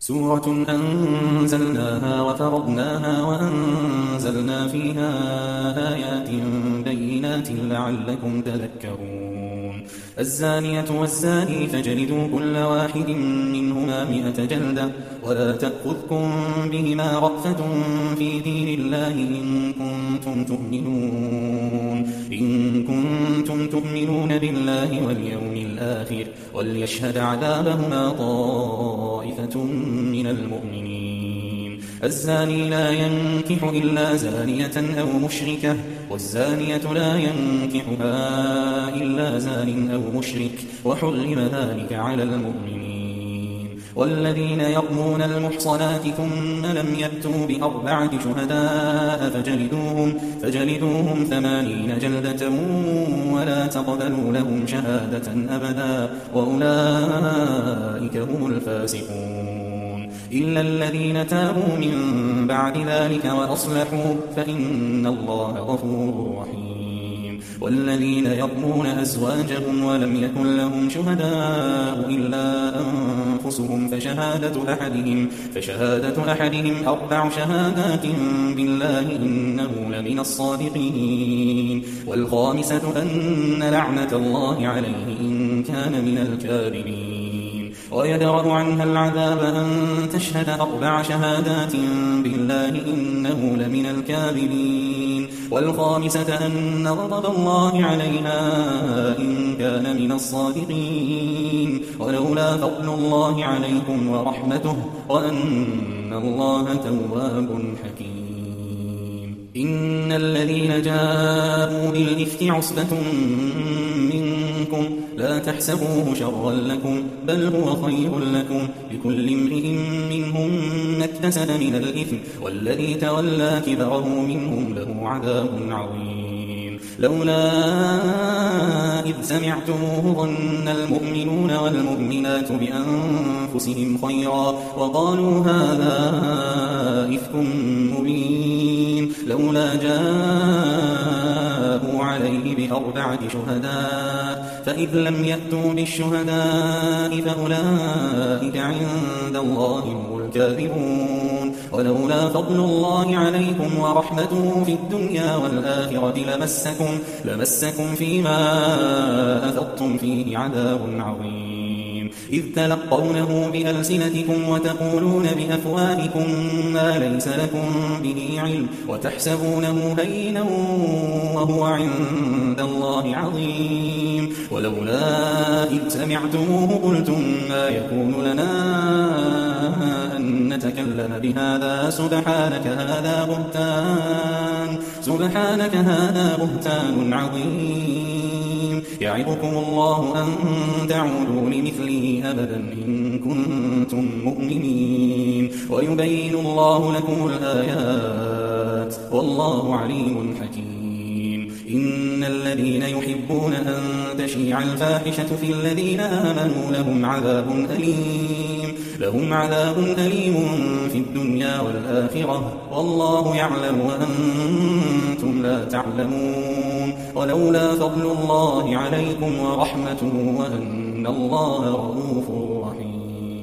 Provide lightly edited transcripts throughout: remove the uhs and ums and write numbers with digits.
سورة أنزلناها وفرضناها وأنزلنا فيها آيات بينات لعلكم تذكرون. الزانية والزاني فاجلدوا كل واحد منهما 100 جلدة ولا تأخذكم بهما رأفة في دين الله إن كنتم تؤمنون بالله واليوم الآخر وليشهد عذابهما طائفة من المؤمنين. الزاني لا ينكح إلا زانية أو مشركة والزانية لا ينكحها إلا زان أو مشرك وحرم ذلك على المؤمنين. والذين يرمون المحصنات ثم لم يأتوا ب4 شهداء فجلدوهم 80 جلدة ولا تقبلوا لهم شهادة أبدا وأولئك هم الفاسقون. إلا الذين تابوا من بعد ذلك وأصلحوا فإن الله غفور رحيم. والذين يرمون أزواجهم ولم يكن لهم شهداء إلا أنفسهم فشهادة أحدهم 4 شهادات بالله إنه لمن الصادقين. والخامسة أن لعنة الله عليه إن كان من الكاذبين. ويدرأ عنها العذاب أن تشهد 4 شهادات بالله إنه لمن الكاذبين. والخامسة أن غضب الله عليها إن كان من الصادقين. ولولا فضل الله عليكم ورحمته وأن الله تواب حكيم. إن الذين جاءوا بالإفك عصبة منكم لا تحسبوه شرا لكم بل هو خير لكم لكل امرئ منهم ما اكتسب من الإثم والذي تولى كبره منهم له عذاب عظيم. لولا إذ سمعتموه ظن المؤمنون والمؤمنات بأنفسهم خيرا وقالوا هذا إفك مبين. لولا جاءوا عليه ب4 شهداء فإذ لم يأتوا بالشهداء فأولئك عند الله هم الكاذبون. ولولا فضل الله عليكم ورحمته في الدنيا والآخرة لمسكم فيما أفضتم فيه عذاب عظيم. إذ تلقونه بألسنتكم وتقولون بأفواهكم ما ليس لكم به علم وتحسبونه هينا وهو عند الله عظيم. ولولا إذ سمعتموه قلتم ما يكون لنا أن نتكلم بهذا سبحانك هذا بهتان عظيم. يعظكم الله أن تعودوا لمثله أبدا إن كنتم مؤمنين ويبين الله لكم الآيات والله عليم حكيم. إن الذين يحبون أن تشيع الفاحشة في الذين آمنوا لهم عذاب أليم في الدنيا والآخرة والله يعلم وأنتم لا تعلمون. ولولا فضل الله عليكم ورحمته وأن الله رؤوف رحيم.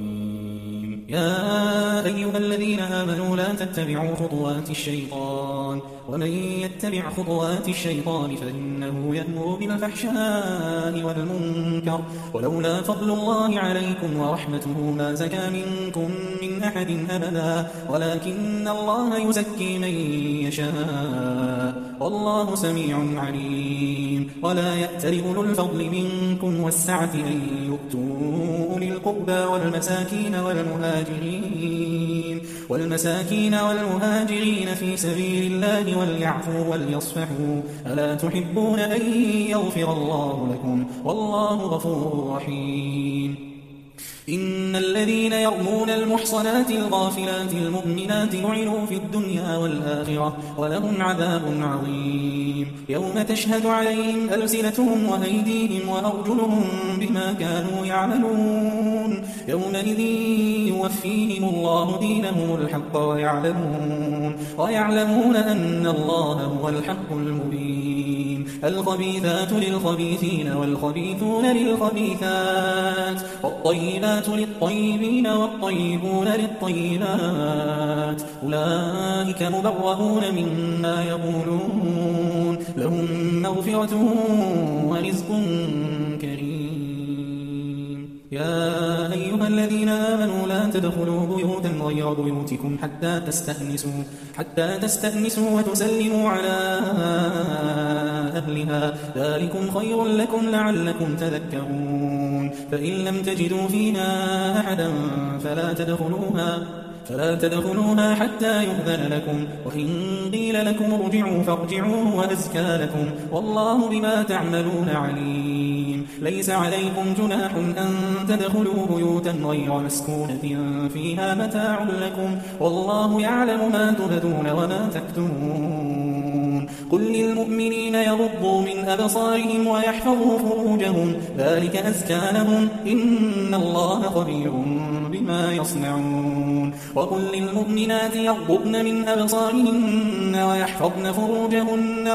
يا أيها الذين آمنوا لا تتبعوا خطوات الشيطان ومن يتبع خطوات الشيطان فإنه يأمر بالفحشاء والمنكر. ولولا فضل الله عليكم ورحمته ما زكى منكم من أحد أبدا ولكن الله يزكي من يشاء والله سميع عليم. ولا يأتل أولو الفضل منكم والسعة أن يؤتوا أولي القربى والمساكين والمهاجرين في سبيل الله وليعفوا وليصفحوا ألا تحبون أن يغفر الله لكم والله غفور رحيم. إن الذين يرمون المحصنات الغافلات المؤمنات لعنوا في الدنيا والآخرة ولهم عذاب عظيم. يوم تشهد عليهم ألسنتهم وأيديهم وأرجلهم بما كانوا يعملون يومئذ يوفيهم الله دينهم الحق ويعلمون أن الله هو الحق المبين. الخبيثات للخبيثين والخبيثون للخبيثات والطيبات للطيبين والطيبون للطيبات أولئك مبرؤون مما يقولون لهم مغفرة ورزق كريم. يا أيها الذين آمنوا لا تدخلوا بيوتا غير بيوتكم حتى تستأنسوا وتسلموا على أهلها ذلكم خير لكم لعلكم تذكرون. فإن لم تجدوا فيها أحدا فلا تدخلوها حتى يؤذن لكم وإن قيل لكم ارجعوا فارجعوا وأزكى لكم والله بما تعملون عليم. ليس عليكم جناح أن تدخلوا بيوتا غير مسكونة فيها متاع لكم والله يعلم ما تبدون وما تكتمون. قل للمؤمنين يغضوا من أبصارهم ويحفظوا فروجهم ذلك أزكى لهم إن الله خبير بما يصنعون. وقل للمؤمنات يغضبن من أبصارهن ويحفظن فروجهن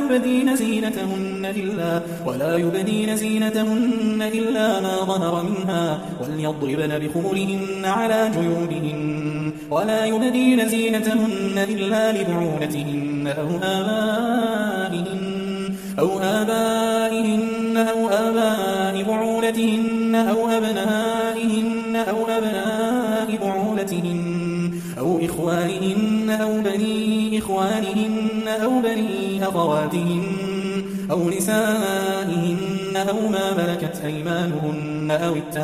ولا يبدين زينتهن إلا ما ظهر منها وليضربن بخمرهن على جيوبهن ولا يبدين زينتهن إلا لبعولتهن أو آبائهن أو آباء بعولتهن أو أبنائهن أو أبناء بعولتهن أو إخوانهن أو بني إخوانهن أو بني أخواتهن أو نسائهن أو ما ملكت أيمانهن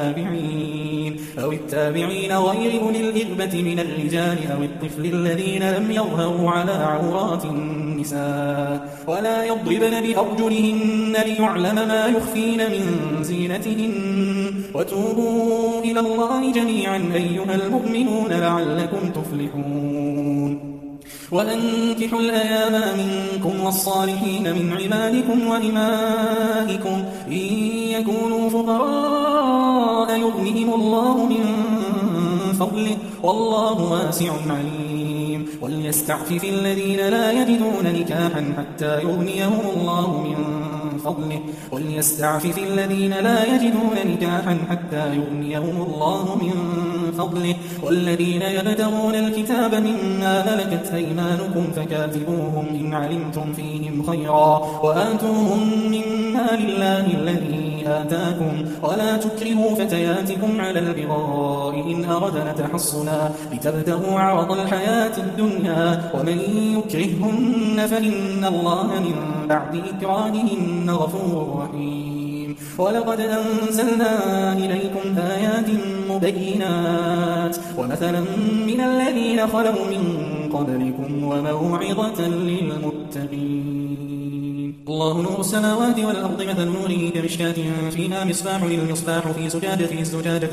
أو التابعين غير أولي الإربة من الرجال أو الطفل الذين لم يظهروا على عورات النساء ولا يضربن بأرجلهن ليعلم ما يخفين من زينتهن. وتوبوا إلى الله جميعا أيها المؤمنون لعلكم تفلحون. وأنكحوا الأيام منكم والصالحين من عبادكم وإمائكم إن يكونوا فقراء يغنهم الله من فضله والله واسع عليم. وليستعفف الذين لا يجدون نكاحا حتى يغنيهم الله من فضله والذين يبتغون الكتاب مما ملكت أيمانكم فكاتبوهم إن علمتم فيهم خيرا وآتوهم مما لله الذي آتاكم ولا تكرهوا فتياتكم على البغاء إن أردنا تحصنا لتبتغوا عرض الحياة الدنيا ومن يكرههن فإن الله من بعد إكراههن غفور رحيم. ولقد أنزلنا إليكم آيات مبينات ومثلا من الذين خلوا من قبلكم وموعظة للمتقين. الله نور السماوات والأرض مثل نوره كمشكاة فيها مصباح المصباح في زجاجة الزجاجة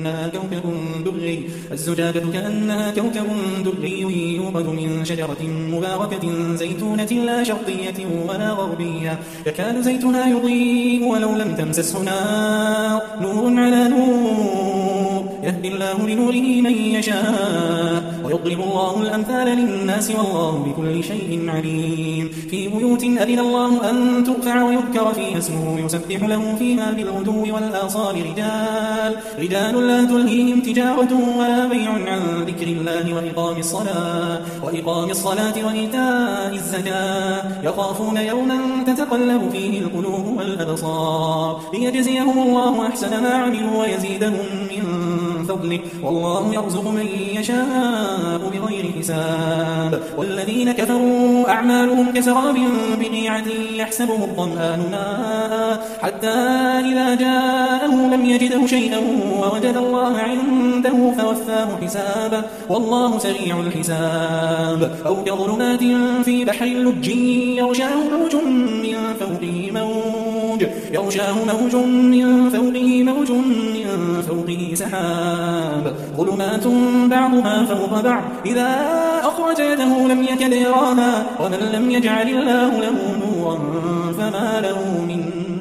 كأنها كوكب دري يوقد من شجرة مباركة زيتونة لا شرقية ولا غربية يكاد زيتها يضيء ولو لم تمسسه نار نور على نور يهدي الله لنوره من يشاء ويضرب الله الأمثال للناس والله بكل شيء عليم. في بيوت أذن الله أن ترفع ويذكر فيها اسمه يسبح له فيها بالغدو والآصال رجال لا تلهيهم تجارة ولا بيع عن ذكر الله وإقام الصلاة وإيتاء الزكاة يخافون يوما تتقلب فيه القلوب والأبصار ليجزيهم الله أحسن ما عملوا ويزيدهم من فضله والله يرزق من يشاء بغير حساب. والذين كفروا أعمالهم كسراب بقيعة يحسبه الظمآن ماء حتى إذا جاءه لم يجده شيئا ووجد الله عنده فوفاه حسابه والله سريع الحساب. أو كظلمات في بحر اللج يغشاه موج من فوقه سحاب ظلمات بعضها فوق بعض إذا أخرج يده لم يكد يراها ومن لم يجعل الله له نورا فما له من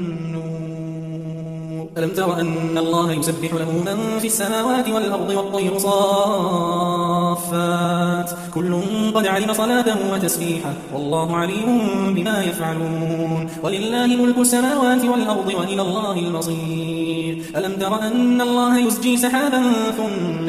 نور. ألم تر أن الله يسبح له من في السماوات والأرض والطير صافات كل قد علم صلاته وتسبيحه والله عليم بما يفعلون ولله ملك السماوات والأرض وإلى الله المصير ألم تر أن الله يزجي سحابا ثم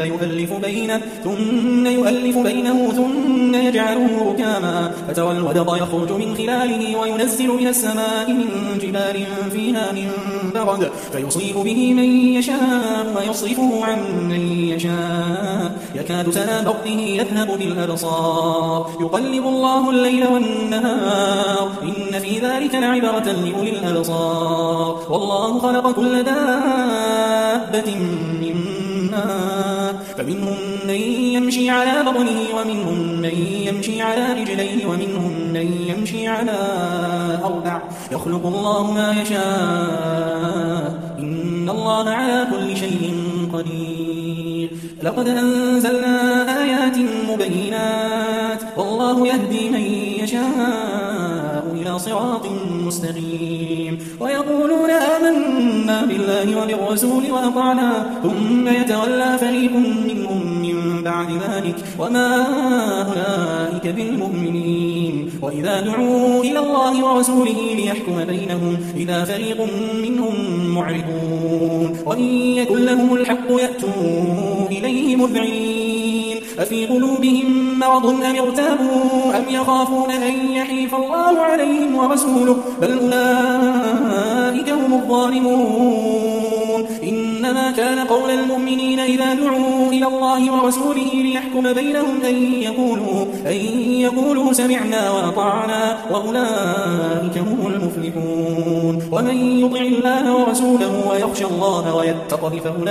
يؤلف بينه ثم يجعله ركاما فترى الودق يخرج من خلاله وينزل من السماء من جبال فيها من برد فيصيب به من يشاء ويصرفه عن من يشاء يكاد سنا برقه يذهب بالأبصار يقلب الله الليل والنهار إن في ذلك لعبرة لأولي الأبصار والله خلق كل دابة من ماء فمنهم من يمشي على بطنه ومنهم من يمشي على رجليه ومنهم من يمشي على أربع يخلق الله ما يشاء إن الله على كل شيء قدير لقد أنزلنا آيات مبينات والله يهدي من يشاء إلى صراط مستقيم ويقولون آمنا بالله وبالرسول وأطعنا ثم يتولى فريق منهم من بعد ذلك وما أولئك بالمؤمنين وإذا دعوا إلى الله ورسوله ليحكم بينهم إذا فريق منهم معرضون وإن يكن لهم الحق يأتوا إليه مذعنين أفي قلوبهم مرض أم ارتابوا أم يخافون أن يحيف الله عليهم ورسوله بل أولئك هم الظالمون إنما كان قول المؤمنين إذا دعوا إلى الله ورسوله ليحكم بينهم أن يقولوا سمعنا وأطعنا وأولئك هم المفلحون ومن يطع الله ورسوله ويخشى الله ويتقه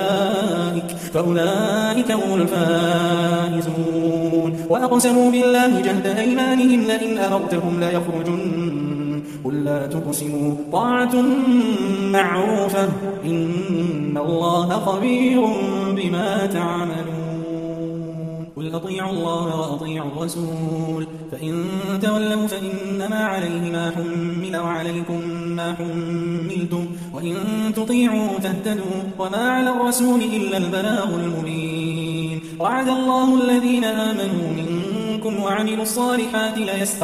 فأولئك هم الفائزون وأقسموا بالله جهد أيمانهم لئن أمرتهم ليخرجن قل لا تقسموا طاعة معروفة إن الله خبير بما تعملون قل أطيعوا الله وأطيعوا الرسول فإن تولوا فإنما عليه ما حمل وعليكم ما حملتم وإن تطيعوا تهتدوا وما على الرسول إلا البلاغ المبين وعد الله الذين آمنوا منكم وعملوا الصالحات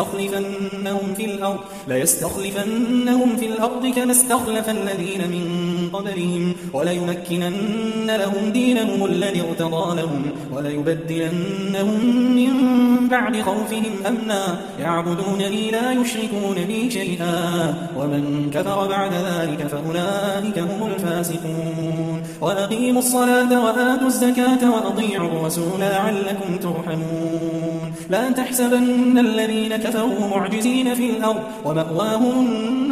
ليستخلفنهم في الأرض كما استخلف الذين من قبلهم وليمكنن لهم دينهم الذي ارتضى لهم وليبدلنهم من بعد خوفهم أمنا يعبدونني لا يشركون بي شيئا ومن كفر بعد ذلك فأولئك هم الفاسقون وأقيموا الصلاة وآتوا الزكاة وأطيعوا الرسول لعلكم ترحمون لا تحسبن الذين كفروا معجزين في الأرض ومأواهم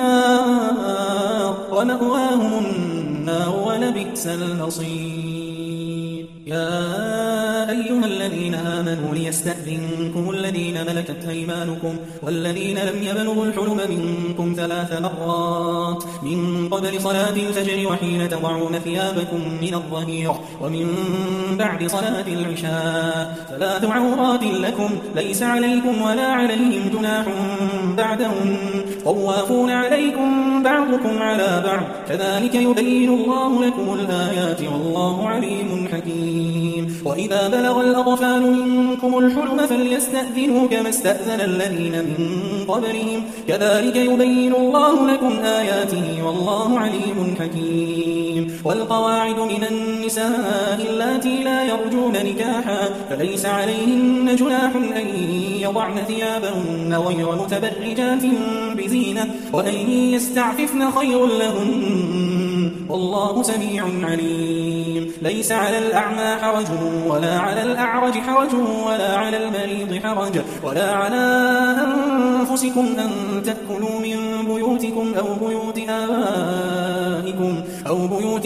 النار ولبئس المصير يا أيها الذين آمنوا ليستأذنكم الذين ملكت أيمانكم والذين لم يبلغوا الحلم منكم 3 مرات من قبل صلاة الفجر وحين تضعون ثيابكم من الظهير ومن بعد صلاة العشاء 3 عورات لكم ليس عليكم ولا عليهم جناح بعدهم طوافون عليكم بعضكم على بعض كذلك يبين الله لكم الآيات والله عليم حكيم وإذا بلغ الأطفال منكم الحلم فليستأذنوا كما استأذن الذين من قبلهم كذلك يبين الله لكم آياته والله عليم حكيم والقواعد من النساء اللاتي لا يرجون نكاحا فليس عليهن جناح أن يضعن ثيابهن غير متبرجات بزينة وأن يستعففن خير لهن والله سميع عليم ليس على الأعمى حرج ولا على الأعرج حرج ولا على المريض حرج ولا على أنفسكم أن تأكلوا من بيوتكم أو بيوت آبائكم أو بيوت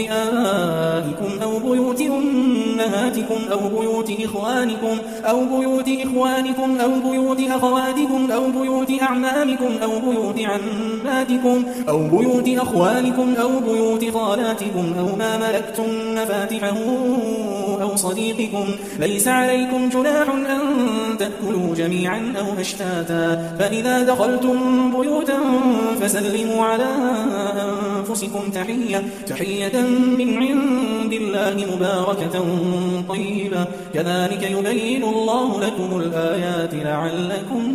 أمهاتكم أو بيوت إخوانكم أو بيوت أخواتكم أو بيوت أعمامكم أو بيوت عماتكم أو بيوت أخوالكم أو بيوت خالاتكم أو ما ملكتم مفاتحه أو صديقكم ليس عليكم جناح أن تأكلوا جميعا أو أشتاتا فإذا دخلتم بيوتا فسلموا على أنفسكم تحية من عند الله مباركة طيبة كذلك يبين الله لكم الآيات لعلكم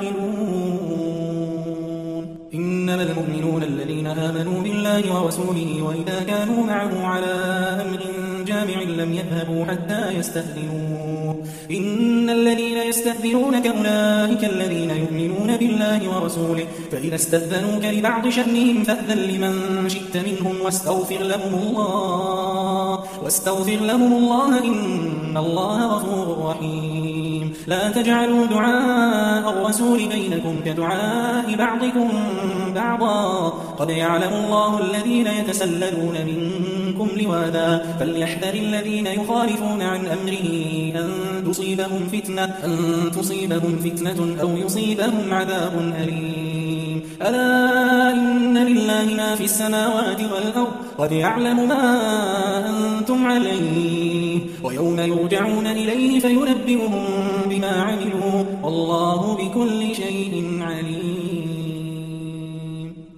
تعقلون إنما المؤمنون الذين آمنوا بالله ورسوله وإذا كانوا معه على أمر جامع لم يذهبوا حتى يستأذنوه إن الذين يستأذنونك أولئك الذين يؤمنون بالله ورسوله فإذا استأذنوك لبعض شأنهم فأذن لمن شئت منهم واستغفر لهم الله إن الله غفور رحيم لا تجعلوا دعاء الرسول بينكم كدعاء بعضكم بعضا قد يعلم الله الذين يتسللون منكم لواذا فليحذر الذين يخالفون عن أمره أن تصيبهم فتنة أو يصيبهم عذاب أليم ألا إن لله ما في السماوات والأرض قد يعلم ما أنتم عليه ويوم يرجعون إليه فينبئهم بما عملوا والله بكل شيء عليم